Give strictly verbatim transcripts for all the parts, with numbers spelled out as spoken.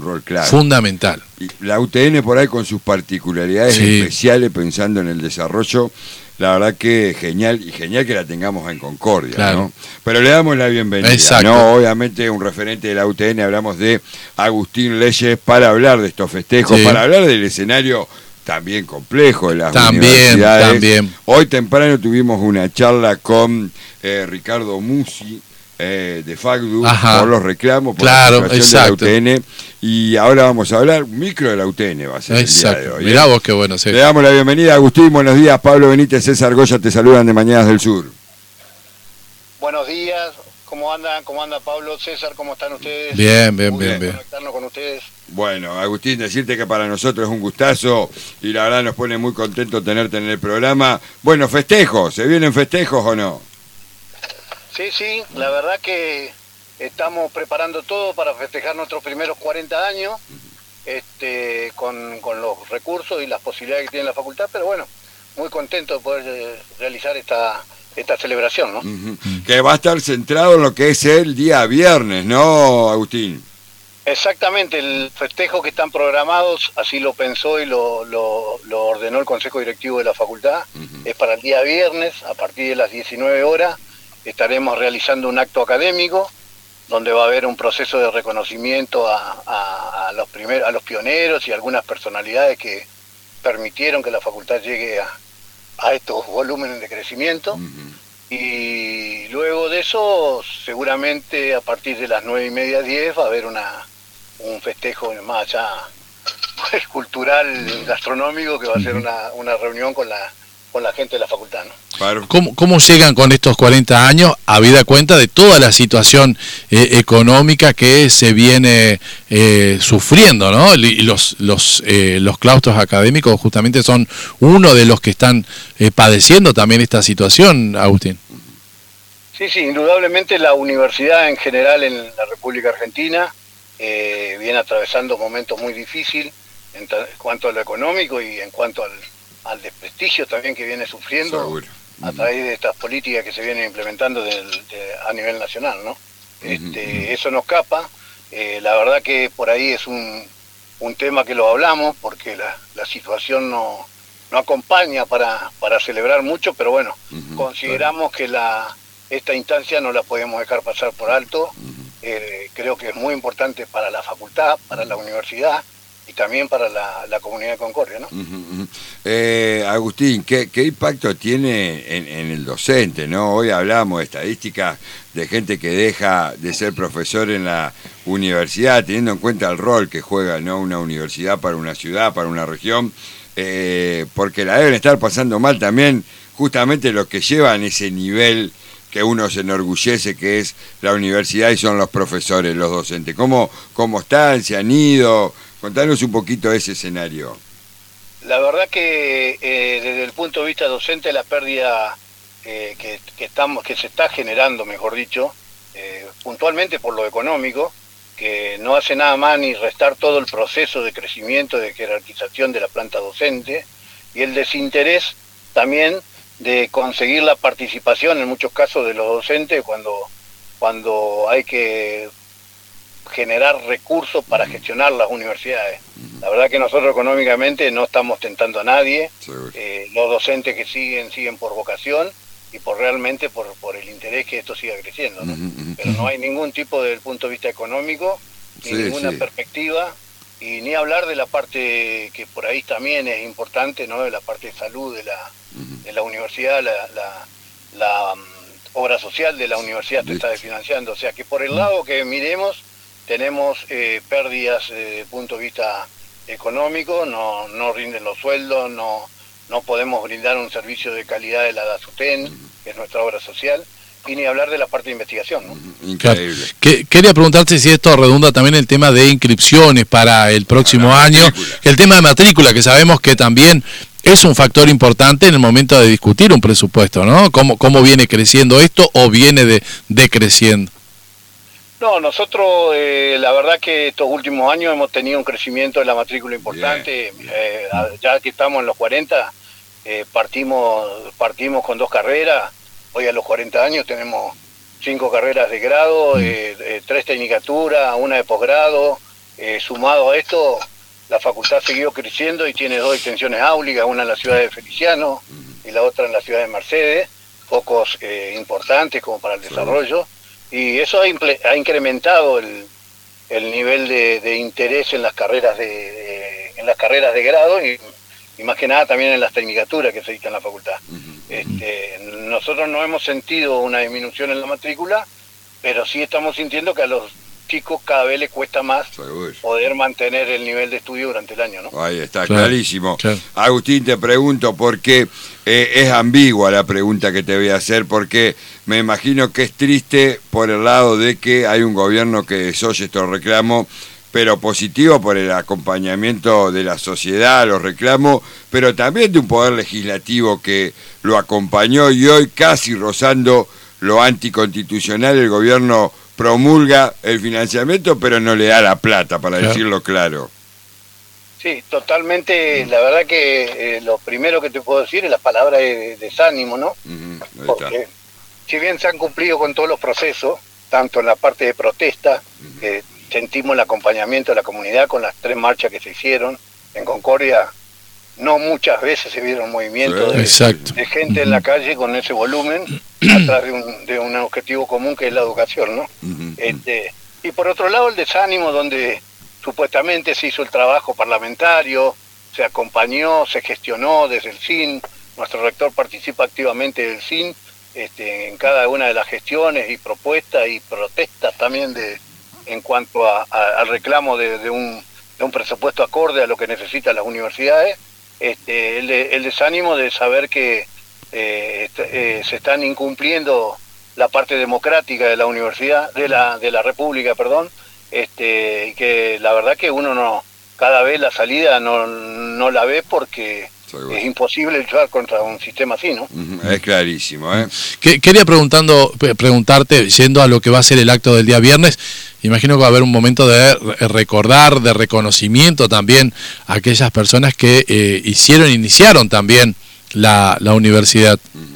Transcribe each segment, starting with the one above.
Rol claro. Fundamental. Y la U T N por ahí con sus particularidades Sí. especiales pensando en el desarrollo, la verdad que genial, y genial que la tengamos en Concordia, Claro. ¿no? Pero le damos la bienvenida, Exacto. ¿no? Obviamente un referente de la U T N, hablamos de Agustín Leyes para hablar de estos festejos, Sí. para hablar del escenario también complejo de las También, universidades. también. Hoy temprano tuvimos una charla con eh, Ricardo Musi, Eh, de Facdu, Ajá. por los reclamos, por Claro, la situación exacto. de la U T N, y ahora vamos a hablar micro de la U T N, va a ser Exacto. el día de hoy. Mirá ¿eh? vos qué bueno. Sí. Le damos la bienvenida a Agustín, buenos días, Pablo Benítez, César Goya, te saludan de Mañanas del Sur. Buenos días, ¿cómo andan? ¿Cómo anda Pablo, César? ¿Cómo están ustedes? Bien, bien, Muy bien, bien. conectarnos con ustedes. Bueno, Agustín, decirte que para nosotros es un gustazo y la verdad nos pone muy contento tenerte en el programa. Bueno, festejos, ¿se vienen festejos o no? Sí, sí, la verdad que estamos preparando todo para festejar nuestros primeros cuarenta años, este, con, con los recursos y las posibilidades que tiene la facultad, pero bueno, muy contento de poder eh, realizar esta, esta celebración, ¿no? Uh-huh. Que va a estar centrado en lo que es el día viernes, ¿no, Agustín? Exactamente, el festejo que están programados, así lo pensó y lo, lo, lo ordenó el Consejo Directivo de la facultad, uh-huh. Es para el día viernes, a partir de las diecinueve horas, estaremos realizando un acto académico, donde va a haber un proceso de reconocimiento a, a, a los primeros, a los pioneros y algunas personalidades que permitieron que la facultad llegue a, a estos volúmenes de crecimiento. Uh-huh. Y luego de eso, seguramente a partir de las nueve y media, diez, va a haber una un festejo más allá pues, cultural, gastronómico, que va a ser una, una reunión con la con la gente de la facultad, ¿no? ¿Cómo, ¿Cómo llegan con estos cuarenta años, habida cuenta de toda la situación eh, económica que se viene eh, sufriendo, ¿no? Y los, los, eh, los claustros académicos justamente son uno de los que están eh, padeciendo también esta situación, Agustín. Sí, sí, indudablemente la universidad en general en la República Argentina eh, viene atravesando momentos muy difíciles en, en cuanto a lo económico y en cuanto al al desprestigio también que viene sufriendo. Seguro. Uh-huh. A través de estas políticas que se vienen implementando del, de, a nivel nacional, ¿no? Este, uh-huh. Eso nos escapa. Eh, la verdad que por ahí es un, un tema que lo hablamos porque la, la situación no, no acompaña para, para celebrar mucho, pero bueno, uh-huh. Consideramos que la esta instancia no la podemos dejar pasar por alto. Uh-huh. Eh, creo que es muy importante para la facultad, para la universidad, y también para la, la comunidad de Concordia, ¿no? Uh-huh. eh, Agustín, ¿qué, ¿qué impacto tiene en, en el docente, no? Hoy hablamos de estadísticas de gente que deja de ser profesor en la universidad, teniendo en cuenta el rol que juega, ¿no? Una universidad para una ciudad, para una región, eh, porque la deben estar pasando mal también justamente los que llevan ese nivel que uno se enorgullece, que es la universidad y son los profesores, los docentes. ¿Cómo, cómo están? ¿Se han ido? Contanos un poquito de ese escenario. La verdad que eh, desde el punto de vista docente la pérdida eh, que, que, estamos, que se está generando, mejor dicho, eh, puntualmente por lo económico, que no hace nada más ni restar todo el proceso de crecimiento, de jerarquización de la planta docente, y el desinterés también de conseguir la participación en muchos casos de los docentes cuando, cuando hay que generar recursos para gestionar las universidades. La verdad que nosotros económicamente no estamos tentando a nadie, eh, los docentes que siguen, siguen por vocación y por realmente por, por el interés que esto siga creciendo, ¿no? Pero no hay ningún tipo desde el punto de vista económico, ni sí, ninguna sí. perspectiva, y ni hablar de la parte que por ahí también es importante, ¿no? De la parte de salud de la, de la universidad, la, la, la um, obra social de la universidad se está desfinanciando, o sea que por el lado que miremos, tenemos eh, pérdidas eh, desde el punto de vista económico, no, no rinden los sueldos, no, no podemos brindar un servicio de calidad de la DASUTEN, que es nuestra obra social, y ni hablar de la parte de investigación, ¿no? Increíble. Que, quería preguntarte si esto redunda también el tema de inscripciones para el próximo año, el tema de matrícula, que sabemos que también es un factor importante en el momento de discutir un presupuesto, ¿no? ¿Cómo, cómo viene creciendo esto o viene de, decreciendo? No, nosotros eh, la verdad que estos últimos años hemos tenido un crecimiento de la matrícula importante, eh, ya que estamos en los cuarenta, eh, partimos, partimos con dos carreras, hoy a los cuarenta años tenemos cinco carreras de grado, eh, eh, tres tecnicaturas, una de posgrado, eh, sumado a esto, la facultad siguió creciendo y tiene dos extensiones áulicas, una en la ciudad de Feliciano y la otra en la ciudad de Mercedes, focos eh, importantes como para el desarrollo, y eso ha, ha incrementado el, el nivel de, de interés en las carreras de, de en las carreras de grado y, y más que nada también en las tecnicaturas que se dictan en la facultad. Este, nosotros no hemos sentido una disminución en la matrícula, pero sí estamos sintiendo que a los chicos cada vez les cuesta más Seguro. poder mantener el nivel de estudio durante el año, ¿no? Ahí está, claro, clarísimo. Claro. Agustín, te pregunto porque eh, es ambigua la pregunta que te voy a hacer, porque me imagino que es triste por el lado de que hay un gobierno que desoye estos reclamos, pero positivo por el acompañamiento de la sociedad, los reclamos, pero también de un poder legislativo que lo acompañó y hoy casi rozando lo anticonstitucional, el gobierno promulga el financiamiento, pero no le da la plata, para claro. decirlo claro. Sí, totalmente. La verdad que eh, lo primero que te puedo decir es la palabra de desánimo, ¿no? Uh-huh, Porque si bien se han cumplido con todos los procesos, tanto en la parte de protesta, uh-huh. que sentimos el acompañamiento de la comunidad con las tres marchas que se hicieron en Concordia, no muchas veces se vieron movimientos sí, de, de gente uh-huh. en la calle con ese volumen atrás de un, de un objetivo común que es la educación, ¿no? Uh-huh. Este, y por otro lado el desánimo, donde supuestamente se hizo el trabajo parlamentario, se acompañó, se gestionó desde el S I N, nuestro rector participa activamente del S I N este, en cada una de las gestiones y propuestas y protestas también de en cuanto a, a, al reclamo de, de, un, de un presupuesto acorde a lo que necesitan las universidades. Este, el, el desánimo de saber que eh, eh, se están incumpliendo la parte democrática de la universidad, de la de la república, perdón, este, y que la verdad que uno no, cada vez la salida no, no la ve porque Seguro. es imposible luchar contra un sistema así, ¿no? Es clarísimo, ¿eh? Quería preguntando, preguntarte, yendo a lo que va a ser el acto del día viernes, imagino que va a haber un momento de recordar, de reconocimiento también a aquellas personas que eh, hicieron, iniciaron también la, la universidad.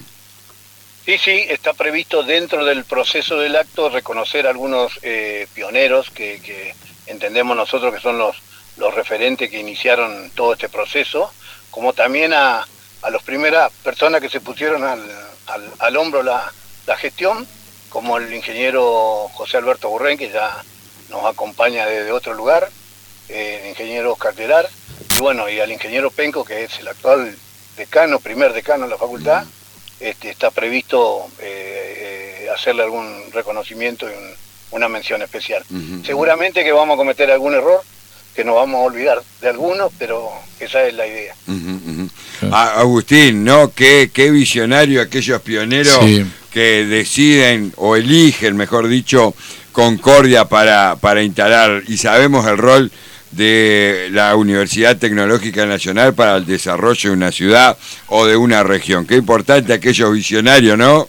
Sí, sí, está previsto dentro del proceso del acto reconocer a algunos eh, pioneros que, que entendemos nosotros que son los, los referentes que iniciaron todo este proceso, como también a, a las primeras personas que se pusieron al, al, al hombro la, la gestión, como el ingeniero José Alberto Burren, que ya nos acompaña desde otro lugar, eh, el ingeniero Oscar Terar, y bueno, y al ingeniero Penco, que es el actual decano, primer decano de la facultad. Este, está previsto eh, eh, hacerle algún reconocimiento y un, una mención especial. Uh-huh. Seguramente que vamos a cometer algún error, que nos vamos a olvidar de algunos, pero esa es la idea. Uh-huh, uh-huh. Ah, Agustín, ¿no? Qué, qué visionario aquellos pioneros sí. que deciden o eligen, mejor dicho, Concordia para, para instalar, y sabemos el rol de la Universidad Tecnológica Nacional para el desarrollo de una ciudad o de una región. Qué importante aquellos visionarios, ¿no?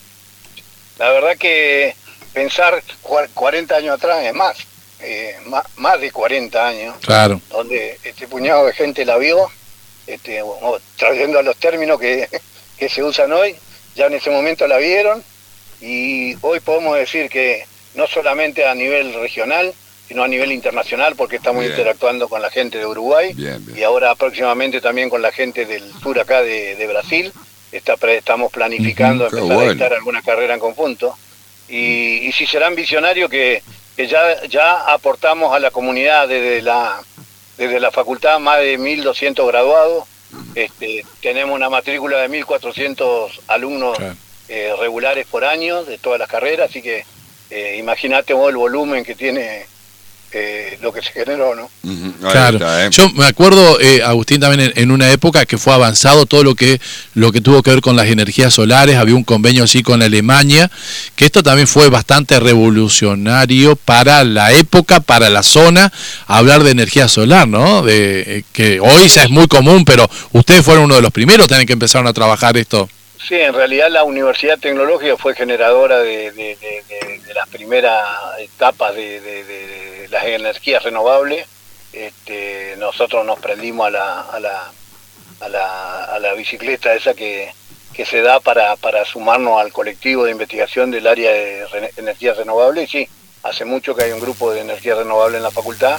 La verdad que pensar cuarenta años atrás es más, eh, más, más de cuarenta años, claro, donde este puñado de gente la vio, este, bueno, trayendo a los términos que, que se usan hoy, ya en ese momento la vieron, y hoy podemos decir que no solamente a nivel regional, sino a nivel internacional, porque estamos bien. interactuando con la gente de Uruguay bien, bien. y ahora próximamente también con la gente del sur acá de, de Brasil. Está, estamos planificando uh-huh, empezar bueno. a dictar alguna carrera en conjunto. Y, y si serán visionarios que, que ya, ya aportamos a la comunidad desde la, desde la facultad más de mil doscientos graduados. Uh-huh. Este, tenemos una matrícula de mil cuatrocientos alumnos claro. eh, regulares por año de todas las carreras, así que eh, imagínate vos el volumen que tiene Eh, lo que se generó, ¿no? Uh-huh. Claro. Está, ¿eh? Yo me acuerdo, eh, Agustín, también en, en una época que fue avanzado todo lo que lo que tuvo que ver con las energías solares, había un convenio así con Alemania, que esto también fue bastante revolucionario para la época, para la zona, hablar de energía solar, ¿no? De eh, que hoy ya es muy común, pero ustedes fueron uno de los primeros también que empezaron a trabajar esto. Sí, en realidad la Universidad Tecnológica fue generadora de, de, de, de, de las primeras etapas de, de, de las energías renovables. Este, nosotros nos prendimos a la, a la, a la, a la bicicleta esa que, que se da para, para sumarnos al colectivo de investigación del área de re, energías renovables. Y sí, hace mucho que hay un grupo de energía renovable en la facultad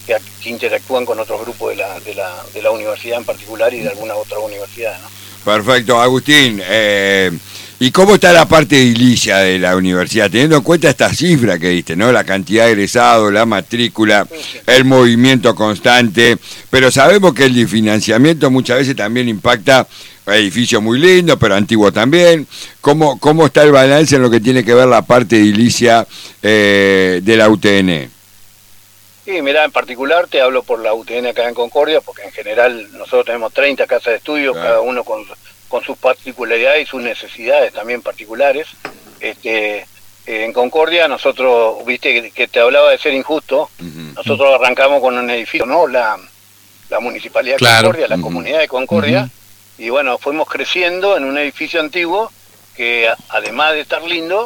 que, que interactúan con otros grupos de la, de, la, de la universidad en particular y de algunas otras universidades, ¿no? Perfecto, Agustín. Eh, ¿Y cómo está la parte edilicia de la universidad? Teniendo en cuenta esta cifra que diste, ¿no? La cantidad de egresados, la matrícula, sí, sí. el movimiento constante, pero sabemos que el financiamiento muchas veces también impacta edificios muy lindos, pero antiguos también. ¿Cómo, cómo está el balance en lo que tiene que ver la parte edilicia eh, de la U T N? Sí, mira, en particular te hablo por la U T N acá en Concordia, porque en general nosotros tenemos treinta casas de estudio, claro. cada uno con, con sus particularidades y sus necesidades también particulares. Este, en Concordia nosotros, viste que, que te hablaba de ser injusto, uh-huh. nosotros arrancamos con un edificio, ¿no? La, la Municipalidad claro. de Concordia, la uh-huh. Comunidad de Concordia, uh-huh. y bueno, fuimos creciendo en un edificio antiguo que además de estar lindo,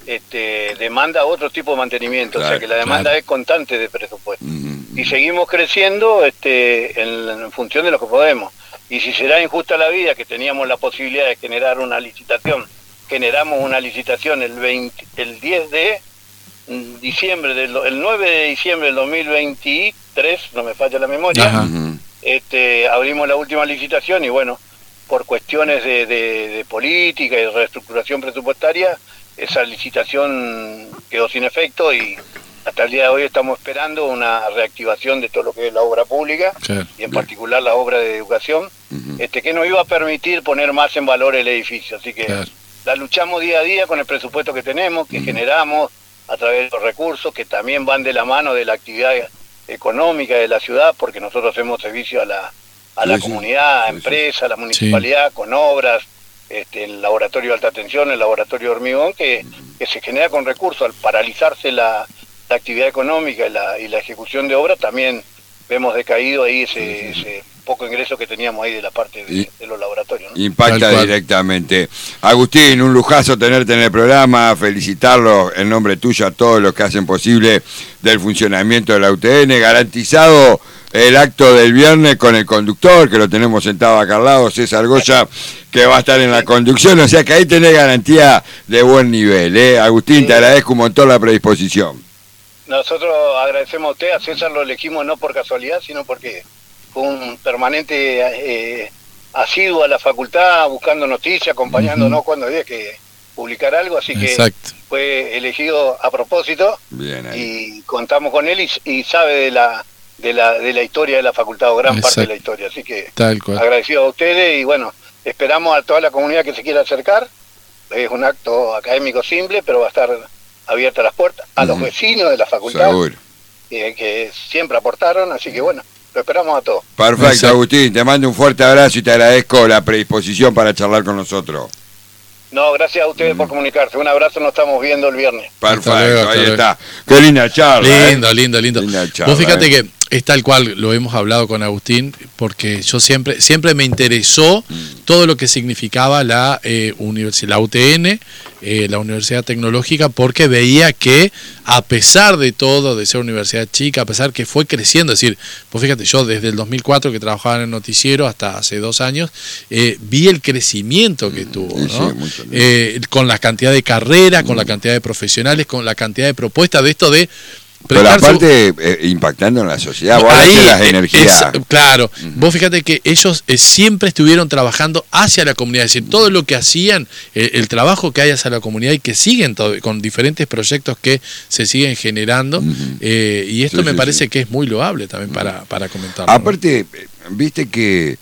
Este, demanda otro tipo de mantenimiento, claro, o sea que la demanda claro. es constante de presupuesto. Mm-hmm. Y seguimos creciendo este, en, en función de lo que podemos. Y si será injusta la vida, que teníamos la posibilidad de generar una licitación, generamos una licitación el, veinte, el diez de diciembre, del, el nueve de diciembre del dos mil veintitrés, no me falla la memoria, este, abrimos la última licitación y bueno, por cuestiones de, de, de política y reestructuración presupuestaria, esa licitación quedó sin efecto y hasta el día de hoy estamos esperando una reactivación de todo lo que es la obra pública, sí, y en particular la obra de educación, uh-huh. este que nos iba a permitir poner más en valor el edificio. Así que claro. la luchamos día a día con el presupuesto que tenemos, que uh-huh. generamos a través de los recursos que también van de la mano de la actividad económica de la ciudad, porque nosotros hacemos servicio a la, a la sí, comunidad, a sí, empresa, a la municipalidad, sí. con obras, Este, el laboratorio de alta tensión, el laboratorio de hormigón, que, que se genera con recursos. Al paralizarse la, la actividad económica y la, y la ejecución de obra, también vemos decaído ahí ese, ese poco ingreso que teníamos ahí de la parte de, de los laboratorios, ¿no? Impacta directamente. Agustín, un lujazo tenerte en el programa, felicitarlos en nombre tuyo a todos los que hacen posible del funcionamiento de la U T N, garantizado el acto del viernes con el conductor, que lo tenemos sentado acá al lado, César Goya, que va a estar en la conducción, o sea que ahí tenés garantía de buen nivel, ¿eh? Agustín, sí. te agradezco un montón la predisposición. Nosotros agradecemos a usted, a César lo elegimos no por casualidad, sino porque fue un permanente eh, asiduo a la facultad, buscando noticias, acompañándonos uh-huh. cuando había que publicar algo, así que Exacto. fue elegido a propósito. Bien ahí. Y contamos con él y, y sabe de la... de la de la historia de la facultad, o gran Exacto. parte de la historia, así que agradecido a ustedes y bueno, esperamos a toda la comunidad que se quiera acercar. Es un acto académico simple, pero va a estar abierta las puertas a uh-huh. los vecinos de la facultad eh, que siempre aportaron, así que bueno, lo esperamos a todos. Perfecto, Exacto. Agustín, te mando un fuerte abrazo y te agradezco la predisposición para charlar con nosotros. No, gracias a ustedes mm. por comunicarse. Un abrazo, nos estamos viendo el viernes. Perfecto, luego, ahí está. Qué linda charla. Lindo, eh. lindo, lindo. Linda charla, Vos fíjate eh. que es tal cual, lo hemos hablado con Agustín, porque yo siempre siempre me interesó mm. todo lo que significaba la eh, universidad, la U T N, eh, la Universidad Tecnológica, porque veía que a pesar de todo, de ser universidad chica, a pesar que fue creciendo, es decir, vos fíjate, yo desde el dos mil cuatro que trabajaba en el noticiero hasta hace dos años, eh, vi el crecimiento que mm. tuvo, sí, ¿no? Sí, eh, con la cantidad de carreras, mm. con la cantidad de profesionales, con la cantidad de propuestas de esto de... Pero aparte su... eh, impactando en la sociedad, vos ahí, las energías. Es, claro, uh-huh. vos fíjate que ellos eh, siempre estuvieron trabajando hacia la comunidad, es decir, todo lo que hacían, eh, el trabajo que hay hacia la comunidad y que siguen todo, con diferentes proyectos que se siguen generando, uh-huh. eh, y esto sí, me sí, parece sí. que es muy loable también uh-huh. para, para comentarlo. Aparte, ¿no? viste que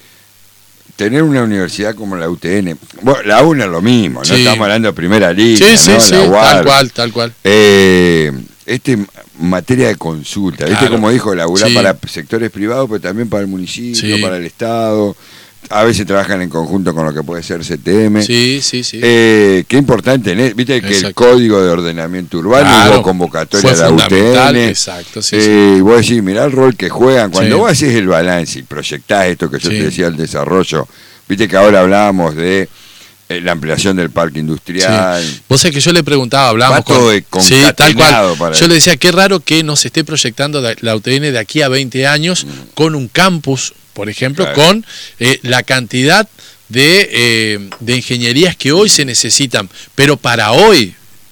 tener una universidad como la U T N, bueno, la U N es lo mismo, no sí. estamos hablando de primera línea, sí, ¿no? sí, la sí, tal cual, tal cual. Eh, este materia de consulta, ¿viste? Claro. Como dijo, laburar sí. para sectores privados, pero también para el municipio, sí. para el Estado. A veces trabajan en conjunto con lo que puede ser C T M. Sí, sí, sí. Eh, qué importante, ¿eh? Viste Exacto. que el Código de Ordenamiento Urbano claro. hubo convocatoria de la U T N. Exacto, sí, eh, sí. Y vos decís, mirá el rol que juegan. Cuando sí. vos haces el balance y proyectás esto que yo sí. te decía, el desarrollo, viste que ahora hablábamos de la ampliación del parque industrial. Sí. Vos sabés que yo le preguntaba, hablábamos con, con sí, tal cual. Para yo le decía, qué raro que nos esté proyectando la U T N de aquí a veinte años mm. con un campus, por ejemplo, claro. con eh, la cantidad de, eh, de ingenierías que hoy se necesitan, pero para hoy,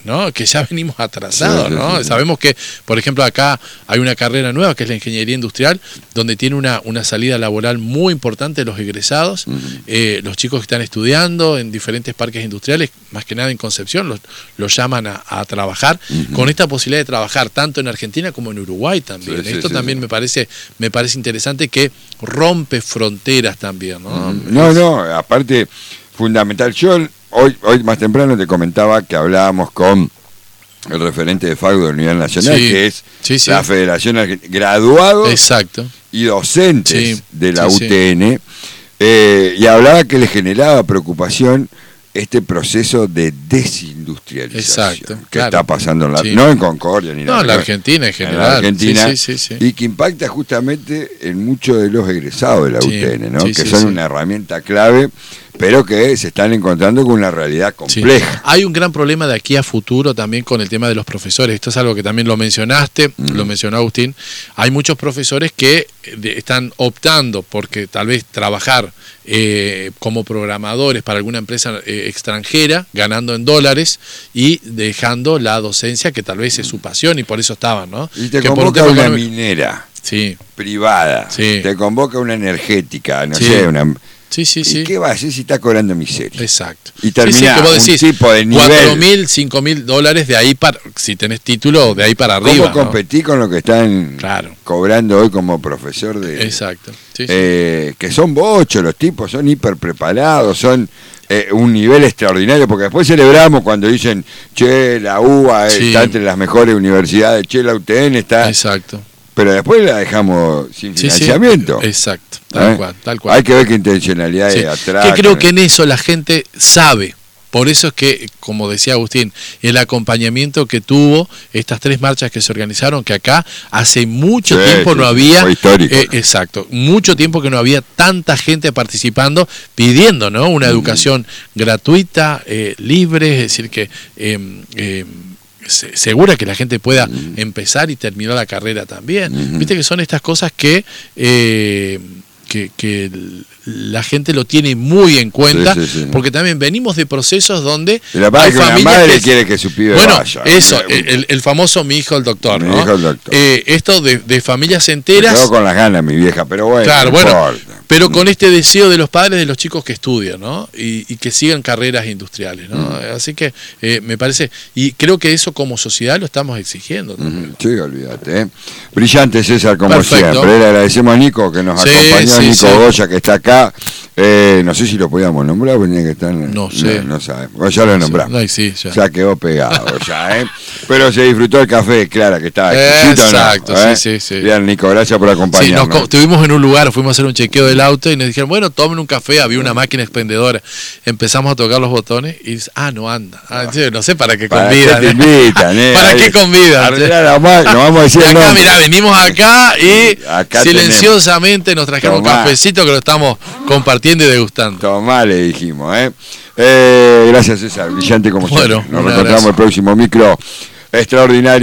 ¿no? Que ya venimos atrasados, sí, sí, ¿no? sí, sí. Sabemos que, por ejemplo, acá hay una carrera nueva que es la ingeniería industrial, donde tiene una, una salida laboral muy importante los egresados, uh-huh. eh, los chicos que están estudiando en diferentes parques industriales, más que nada en Concepción, los, los llaman a, a trabajar, uh-huh. con esta posibilidad de trabajar tanto en Argentina como en Uruguay también. Sí, Esto sí, también sí. me parece me parece interesante, que rompe fronteras también, ¿no? Uh-huh. No, no, aparte, fundamental. Yo hoy, hoy más temprano te comentaba que hablábamos con el referente de FACU de la Unidad Nacional, sí, que es sí, sí. la Federación Argentina, graduados Exacto. y docentes sí, de la sí, U T N, sí. eh, y hablaba que le generaba preocupación este proceso de desindustrialización Exacto, que claro. está pasando en la, sí. no en Concordia ni nada. No, en la Argentina en general. En la Argentina, sí, sí, sí, sí. y que impacta justamente en muchos de los egresados de la sí, U T N, ¿no? sí, que sí, son sí. una herramienta clave, pero que se están encontrando con una realidad compleja. Sí. Hay un gran problema de aquí a futuro también con el tema de los profesores. Esto es algo que también lo mencionaste, mm. lo mencionó Agustín. Hay muchos profesores que están optando porque tal vez trabajar eh, como programadores para alguna empresa eh, extranjera, ganando en dólares y dejando la docencia, que tal vez es su pasión y por eso estaban, ¿no? Y te que convoca por un una económico... minera sí. privada, sí. te convoca una energética, no sí. sé, una... Sí, sí, ¿Y sí. qué va a hacer si está cobrando miseria? Exacto. Y termina sí, sí, vos decís, un tipo de nivel. cuatro mil, cinco mil dólares de ahí para, si tenés título, de ahí para arriba. ¿Cómo competí ¿no? con lo que están claro. cobrando hoy como profesor de... Exacto. Sí, eh, sí. Que son bochos, los tipos son hiper preparados, son eh, un nivel extraordinario, porque después celebramos cuando dicen, che, la U B A sí. está entre las mejores universidades, che, la U T N está... Exacto. Pero después la dejamos sin sí, financiamiento. Sí, exacto, tal ¿Eh? cual, tal cual. Hay que ver qué intencionalidad sí. hay atrás. Que creo que en eso la gente sabe. Por eso es que, como decía Agustín, el acompañamiento que tuvo estas tres marchas que se organizaron, que acá hace mucho sí, tiempo sí, no había... Fue histórico. Eh, exacto, mucho tiempo que no había tanta gente participando, pidiendo, ¿no? Una mm. educación gratuita, eh, libre, es decir, que... Eh, eh, segura que la gente pueda uh-huh. empezar y terminar la carrera también. Uh-huh. Viste que son estas cosas que, eh, que, que la gente lo tiene muy en cuenta, sí, sí, sí. porque también venimos de procesos donde la hay que familias una madre que quiere que su pibe bueno, vaya. Eso, el, el famoso mi hijo el doctor, mi ¿no? hijo el doctor. Eh, esto de, de familias enteras. Me quedo con las ganas mi vieja, pero bueno. Claro, no bueno. Importa. Pero con este deseo de los padres de los chicos que estudian, ¿no? Y, y que sigan carreras industriales, ¿no? Mm. Así que eh, me parece, y creo que eso como sociedad lo estamos exigiendo también. Mm, sí, olvídate. ¿eh? Brillante, César, como Perfecto. siempre. Le agradecemos a Nico que nos sí, acompañó, sí, Nico sí. Goya que está acá. Eh, no sé si lo podíamos nombrar, porque tenía que estar. No sé. No, no sabemos. Ya lo nombramos. No, sí, ya. ya quedó pegado, ya, ¿eh? Pero se disfrutó el café, Clara, que estaba exquisito. Exacto, ¿no? ¿Eh? sí, sí, sí. Bien, Nico, gracias por acompañarnos. Sí, nos estuvimos en un lugar, fuimos a hacer un chequeo del auto y nos dijeron, bueno, tomen un café, había una máquina expendedora. Empezamos a tocar los botones y dice, ah, no anda. Ah, sí, no sé para qué ¿Para convidan. qué te invitan, eh? ¿Para qué convidan? Nos vamos a decir y acá, nombre. mirá, venimos acá y acá silenciosamente tenemos. Nos trajeron Tomá. un cafecito que lo estamos compartiendo y degustando. Tomá, le dijimos, ¿eh? eh gracias, César. Brillante como bueno, siempre. Nos reencontramos el próximo micro extraordinario.